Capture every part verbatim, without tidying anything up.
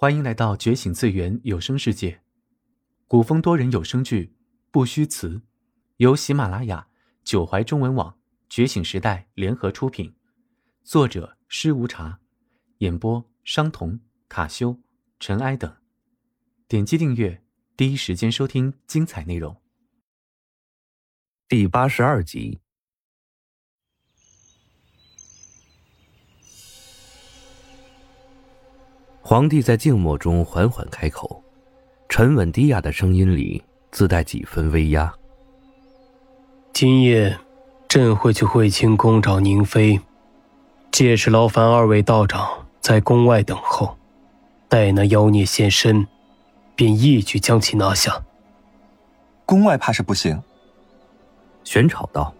欢迎来到觉醒次元有声世界，古风多人有声剧《不虚词》，由喜马拉雅、九怀中文网、觉醒时代联合出品，作者施无茶，演播商童、卡修、尘埃等。点击订阅，第一时间收听精彩内容。 第八十二集。皇帝在静默中缓缓开口，沉稳低哑的声音里自带几分威压。 今夜朕会去会清宫找宁妃，届时劳烦二位道长在宫外等候，待那妖孽现身，便一举将其拿下。 宫外怕是不行。 玄吵道：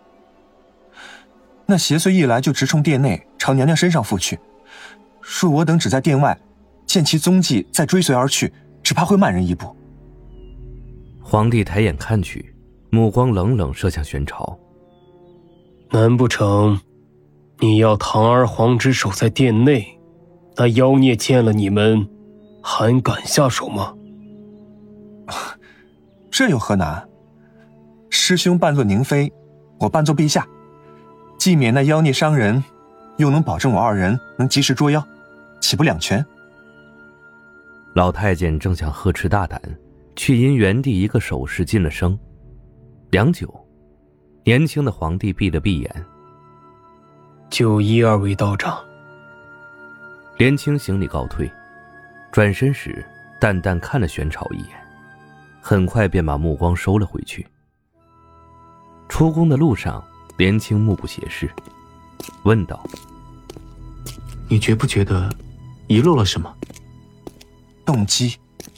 那邪祟一来就直冲殿内，朝娘娘身上附去。若我等只在殿外见其踪迹再追随而去，只怕会慢人一步。 皇帝抬眼看去，目光冷冷射向玄朝。 难不成你要堂而皇之守在殿内，那妖孽见了你们还敢下手吗？ 这有何难？师兄扮作宁妃，我扮作陛下，既免那妖孽伤人，又能保证我二人能及时捉妖，岂不两全？ 老太监正想呵斥大胆，却因原地一个手势噤了声。良久，年轻的皇帝闭了闭眼。 就依二位道长。 连青行礼告退，转身时淡淡看了玄朝一眼，很快便把目光收了回去。出宫的路上，连青目不斜视，问道： 你觉不觉得遗漏了什么？ 动机。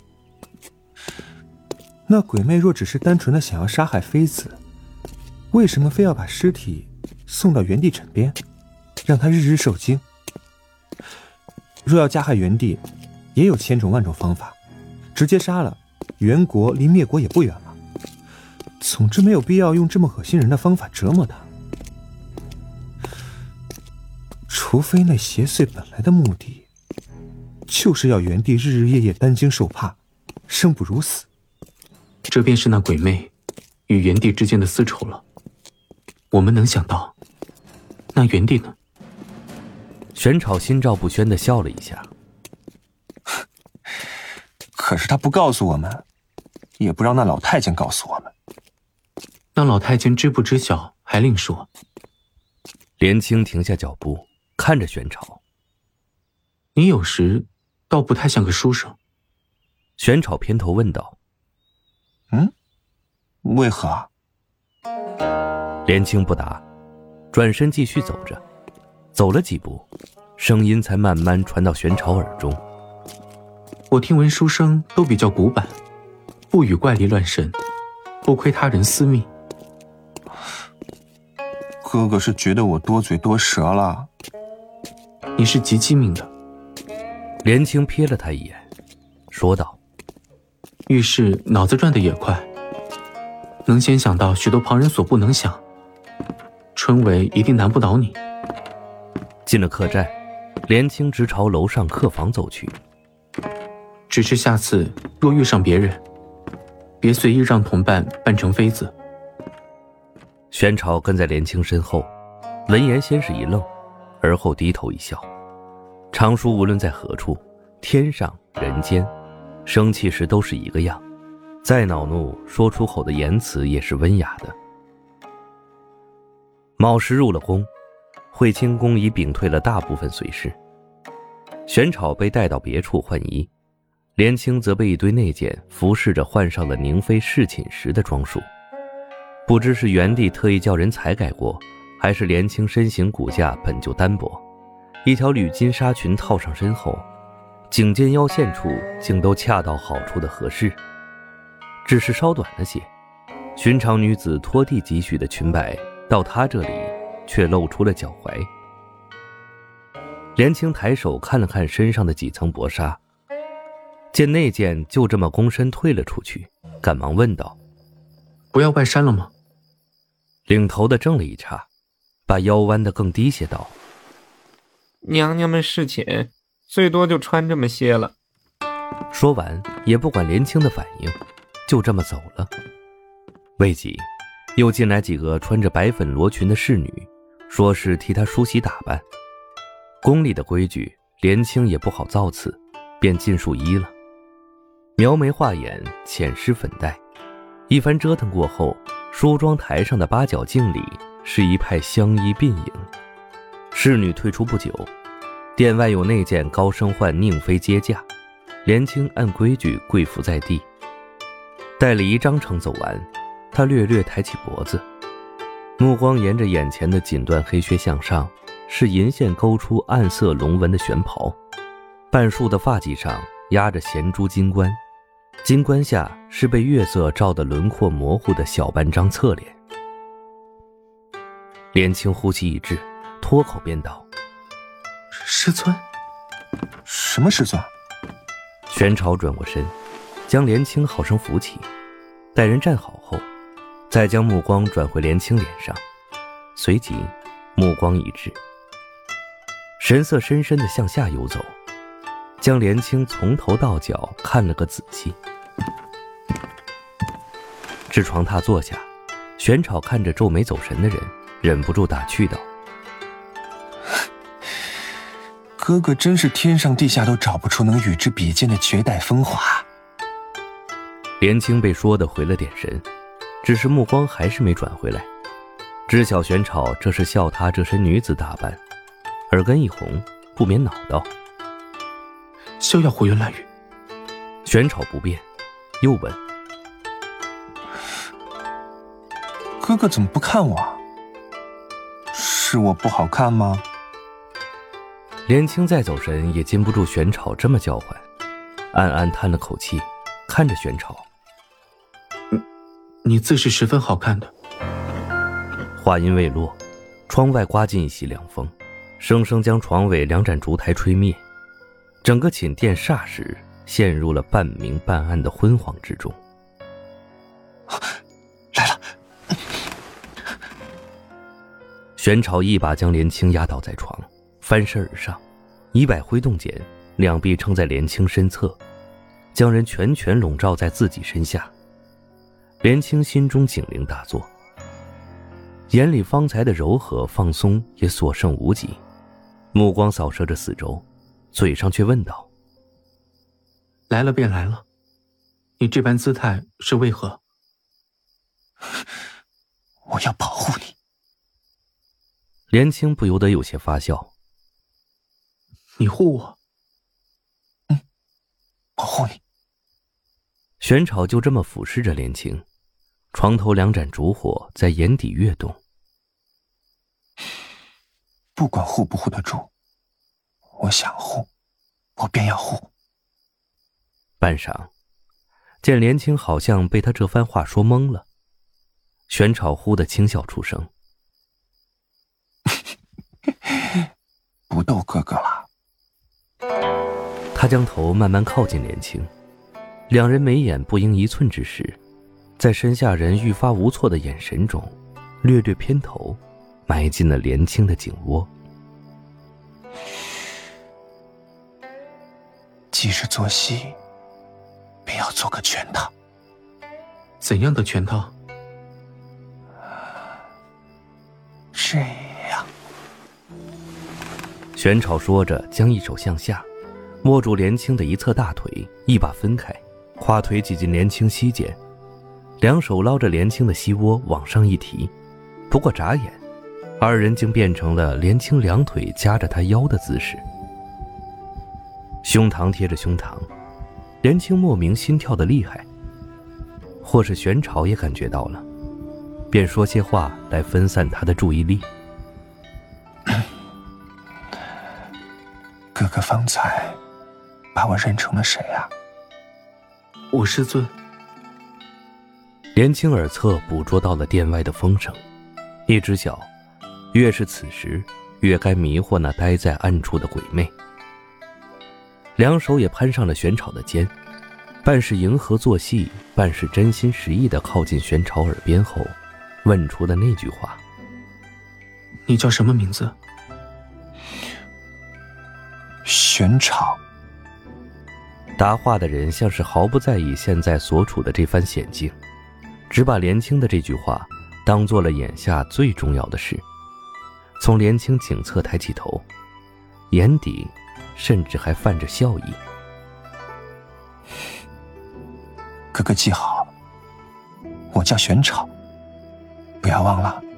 那鬼魅若只是单纯的想要杀害妃子，为什么非要把尸体送到元帝枕边，让他日日受惊？若要加害元帝，也有千种万种方法，直接杀了，元国离灭国也不远了。总之没有必要用这么恶心人的方法折磨他。除非那邪祟本来的目的就是要元帝日日夜夜担惊受怕，生不如死。 这便是那鬼魅与元帝之间的私仇了。我们能想到，那元帝呢？ 玄朝心照不宣地笑了一下。 可是他不告诉我们，也不让那老太监告诉我们。 那老太监知不知晓还另说。 连青停下脚步，看着玄朝。 你有时倒不太像个书生。 玄朝偏头问道： 嗯，为何？ 连青不答，转身继续走着。走了几步，声音才慢慢传到玄朝耳中。 我听闻书生都比较古板，不与怪力乱神，不窥他人私密。 哥哥是觉得我多嘴多舌了？ 你是极机敏的。 连青瞥了他一眼，说道： 遇事脑子转得也快，能先想到许多旁人所不能想。春闱一定难不倒你。 进了客栈，连青直朝楼上客房走去。 只是下次若遇上别人，别随意让同伴扮成妃子。 玄朝跟在连青身后，闻言先是一愣，而后低头一笑。常叔无论在何处，天上人间，生气时都是一个样，再恼怒说出口的言辞也是温雅的。卯时入了宫，会清宫已屏退了大部分随侍，玄朝被带到别处换衣，连青则被一堆内监服侍着换上了宁妃侍寝时的装束。不知是元帝特意叫人裁改过，还是连青身形骨架本就单薄，一条缕金纱裙套上身后，颈肩腰线处竟都恰到好处的合适，只是稍短了些。寻常女子拖地几许的裙摆，到她这里却露出了脚踝。连青抬手看了看身上的几层薄纱，见内监就这么躬身退了出去，赶忙问道： 不要外衫了吗？ 领头的怔了一刹，把腰弯得更低些道： 娘娘们侍寝，最多就穿这么些了。 说完也不管连青的反应，就这么走了。未几，又进来几个穿着白粉罗裙的侍女，说是替他梳洗打扮。宫里的规矩，连青也不好造次，便尽数依了。描眉画眼，浅施粉黛，一番折腾过后，梳妆台上的八角镜里是一派相依鬓影。侍女退出不久，殿外有内监高声唤宁妃接驾，连青按规矩跪伏在地。待礼仪章程走完，他略略抬起脖子，目光沿着眼前的锦缎黑靴向上，是银线勾出暗色龙纹的玄袍，半束的发髻上压着衔珠金冠，金冠下是被月色照得轮廓模糊的小半张侧脸。连青呼吸一滞，脱口便道： 师尊？什么师尊？ 玄朝转过身，将连青好生扶起，待人站好后，再将目光转回连青脸上，随即目光一滞，神色深深地向下游走，将连青从头到脚看了个仔细。至床榻坐下，玄朝看着皱眉走神的人，忍不住打趣道： 哥哥真是天上地下都找不出能与之比肩的绝代风华。 连青被说的回了点神，只是目光还是没转回来，知晓玄朝这是笑他这身女子打扮，耳根一红，不免恼道： 休要胡言乱语。 玄朝不变，又问： 哥哥怎么不看我？是我不好看吗？ 连青再走神也禁不住玄朝这么叫唤，暗暗叹了口气，看着玄朝： 你自是十分好看的。 话音未落，窗外刮进一袭凉风，生生将床尾两盏烛台吹灭，整个寝殿霎时陷入了半明半暗的昏黄之中。 来了！ 玄朝一把将连青压倒在床，翻身而上，一摆挥动间，两臂撑在连青身侧，将人全权笼罩在自己身下。连青心中警铃大作，眼里方才的柔和放松也所剩无几，目光扫射着四周，嘴上却问道： 来了便来了，你这般姿态是为何？ 我要保护你。 连青不由得有些发笑： 你护我？ 嗯，保护你。 玄朝就这么俯视着连青，床头两盏烛火在眼底跃动。 不管护不护得住，我想护，我便要护。 半晌，见连青好像被他这番话说懵了，玄朝忽地轻笑出声： 不逗哥哥了。 他将头慢慢靠近连青，两人眉眼不应一寸之时，在身下人愈发无措的眼神中，略略偏头，埋进了连青的颈窝。 既是做戏，便要做个全套。 怎样的全套？ 这样。 玄朝说着，将一手向下握住连青的一侧大腿，一把分开，胯腿挤进连青膝间，两手捞着连青的膝窝往上一提，不过眨眼，二人竟变成了连青两腿夹着他腰的姿势，胸膛贴着胸膛，连青莫名心跳的厉害，或是玄朝也感觉到了，便说些话来分散他的注意力。 哥哥方才把我认成了谁啊？ 我师尊。 连青耳侧捕捉到了殿外的风声，一知晓，越是此时，越该迷惑那待在暗处的鬼魅。两手也攀上了玄朝的肩，半是迎合作戏，半是真心实意地靠近玄朝耳边后，问出的那句话： 你叫什么名字？ 玄朝。 答话的人像是毫不在意现在所处的这番险境，只把连青的这句话当做了眼下最重要的事。从连青颈侧抬起头，眼底甚至还泛着笑意。 哥哥记好，我叫玄草，不要忘了。